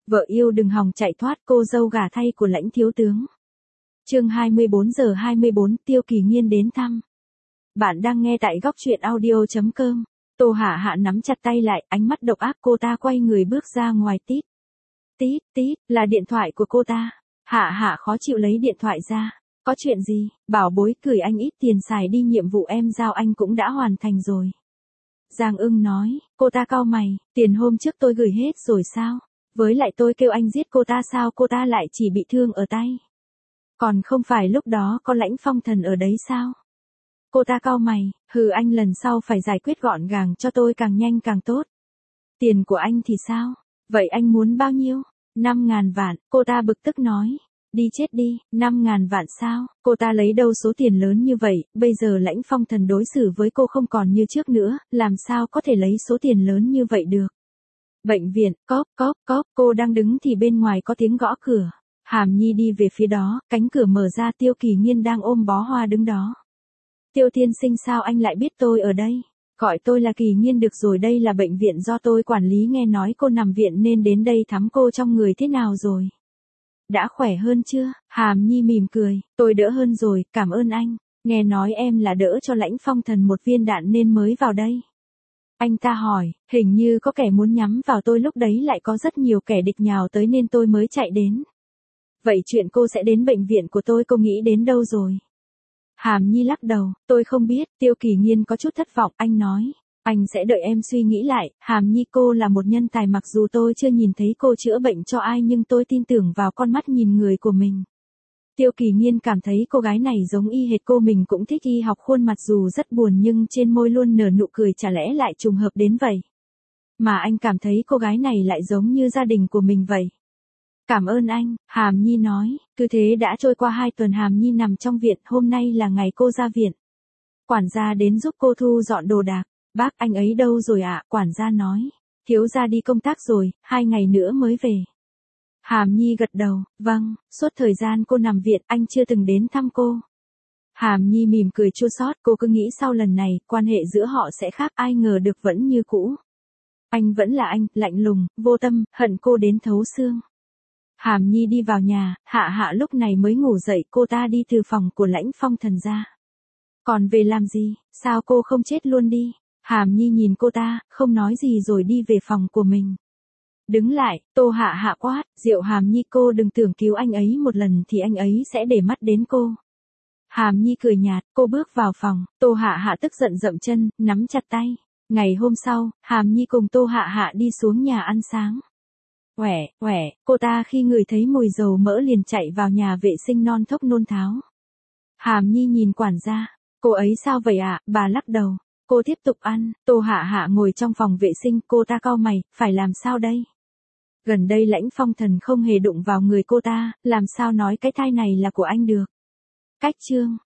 Vợ yêu đừng hòng chạy thoát, cô dâu gả thay của Lãnh thiếu tướng. Chương 24:24 Tiêu Kỳ Nghiên đến thăm. Bạn đang nghe tại góc truyện audio.com. Tô Hạ Hạ nắm chặt tay lại, ánh mắt độc ác, cô ta quay người bước ra ngoài. Tít, tít, tít, là điện thoại của cô ta. Hạ Hạ khó chịu lấy điện thoại ra. Có chuyện gì? Bảo bối, gửi anh ít tiền xài đi, nhiệm vụ em giao anh cũng đã hoàn thành rồi. Giang Ưng nói. Cô ta cau mày, tiền hôm trước tôi gửi hết rồi sao? Với lại tôi kêu anh giết cô ta sao cô ta lại chỉ bị thương ở tay? Còn không phải lúc đó có Lãnh Phong Thần ở đấy sao? Cô ta cau mày, hừ, anh lần sau phải giải quyết gọn gàng cho tôi, càng nhanh càng tốt. Tiền của anh thì sao? Vậy anh muốn bao nhiêu? 5.000 vạn, cô ta bực tức nói. Đi chết đi, 5.000 vạn sao? Cô ta lấy đâu số tiền lớn như vậy, bây giờ Lãnh Phong Thần đối xử với cô không còn như trước nữa, làm sao có thể lấy số tiền lớn như vậy được? Bệnh viện, cóp, cóp, cóp, cô đang đứng thì bên ngoài có tiếng gõ cửa. Hàm Nhi đi về phía đó, cánh cửa mở ra, Tiêu Kỳ Nghiên đang ôm bó hoa đứng đó. Tiêu tiên sinh, sao anh lại biết tôi ở đây? Gọi tôi là Kỳ Nghiên được rồi, đây là bệnh viện do tôi quản lý, nghe nói cô nằm viện nên đến đây thăm cô, trong người thế nào rồi? Đã khỏe hơn chưa? Hàm Nhi mỉm cười, tôi đỡ hơn rồi, cảm ơn anh. Nghe nói em là đỡ cho Lãnh Phong Thần một viên đạn nên mới vào đây. Anh ta hỏi, hình như có kẻ muốn nhắm vào tôi, lúc đấy lại có rất nhiều kẻ địch nhào tới nên tôi mới chạy đến. Vậy chuyện cô sẽ đến bệnh viện của tôi cô nghĩ đến đâu rồi? Hàm Nhi lắc đầu, tôi không biết. Tiêu Kỳ Nghiên có chút thất vọng, anh nói, anh sẽ đợi em suy nghĩ lại. Hàm Nhi, cô là một nhân tài, mặc dù tôi chưa nhìn thấy cô chữa bệnh cho ai nhưng tôi tin tưởng vào con mắt nhìn người của mình. Tiêu Kỳ Nghiên cảm thấy cô gái này giống y hệt cô, mình cũng thích y học, khuôn mặt dù rất buồn nhưng trên môi luôn nở nụ cười, chả lẽ lại trùng hợp đến vậy? Mà anh cảm thấy cô gái này lại giống như gia đình của mình vậy. Cảm ơn anh, Hàm Nhi nói. Cứ thế đã trôi qua 2 tuần, Hàm Nhi nằm trong viện, hôm nay là ngày cô ra viện. Quản gia đến giúp cô thu dọn đồ đạc. Bác anh ấy đâu rồi ạ? Quản gia nói. Thiếu gia đi công tác rồi, 2 ngày nữa mới về. Hàm Nhi gật đầu, vâng, suốt thời gian cô nằm viện, anh chưa từng đến thăm cô. Hàm Nhi mỉm cười chua xót, cô cứ nghĩ sau lần này, quan hệ giữa họ sẽ khác, ai ngờ được vẫn như cũ. Anh vẫn là anh, lạnh lùng, vô tâm, hận cô đến thấu xương. Hàm Nhi đi vào nhà, Hạ Hạ lúc này mới ngủ dậy, cô ta đi từ phòng của Lãnh Phong Thần ra. Còn về làm gì, sao cô không chết luôn đi? Hàm Nhi nhìn cô ta, không nói gì rồi đi về phòng của mình. Đứng lại, Tô Hạ Hạ quát, Diệu Hàm Nhi, cô đừng tưởng cứu anh ấy một lần thì anh ấy sẽ để mắt đến cô. Hàm Nhi cười nhạt, cô bước vào phòng, Tô Hạ Hạ tức giận dậm chân, nắm chặt tay. Ngày hôm sau, Hàm Nhi cùng Tô Hạ Hạ đi xuống nhà ăn sáng. Quẻ, cô ta khi ngửi thấy mùi dầu mỡ liền chạy vào nhà vệ sinh non thốc nôn tháo. Hàm Nhi nhìn quản gia, cô ấy sao vậy ạ? Bà lắc đầu. Cô tiếp tục ăn. Tô Hạ Hạ ngồi trong phòng vệ sinh, cô ta cau mày, phải làm sao đây? Gần đây Lãnh Phong Thần không hề đụng vào người cô ta, làm sao nói cái thai này là của anh được? Cách chương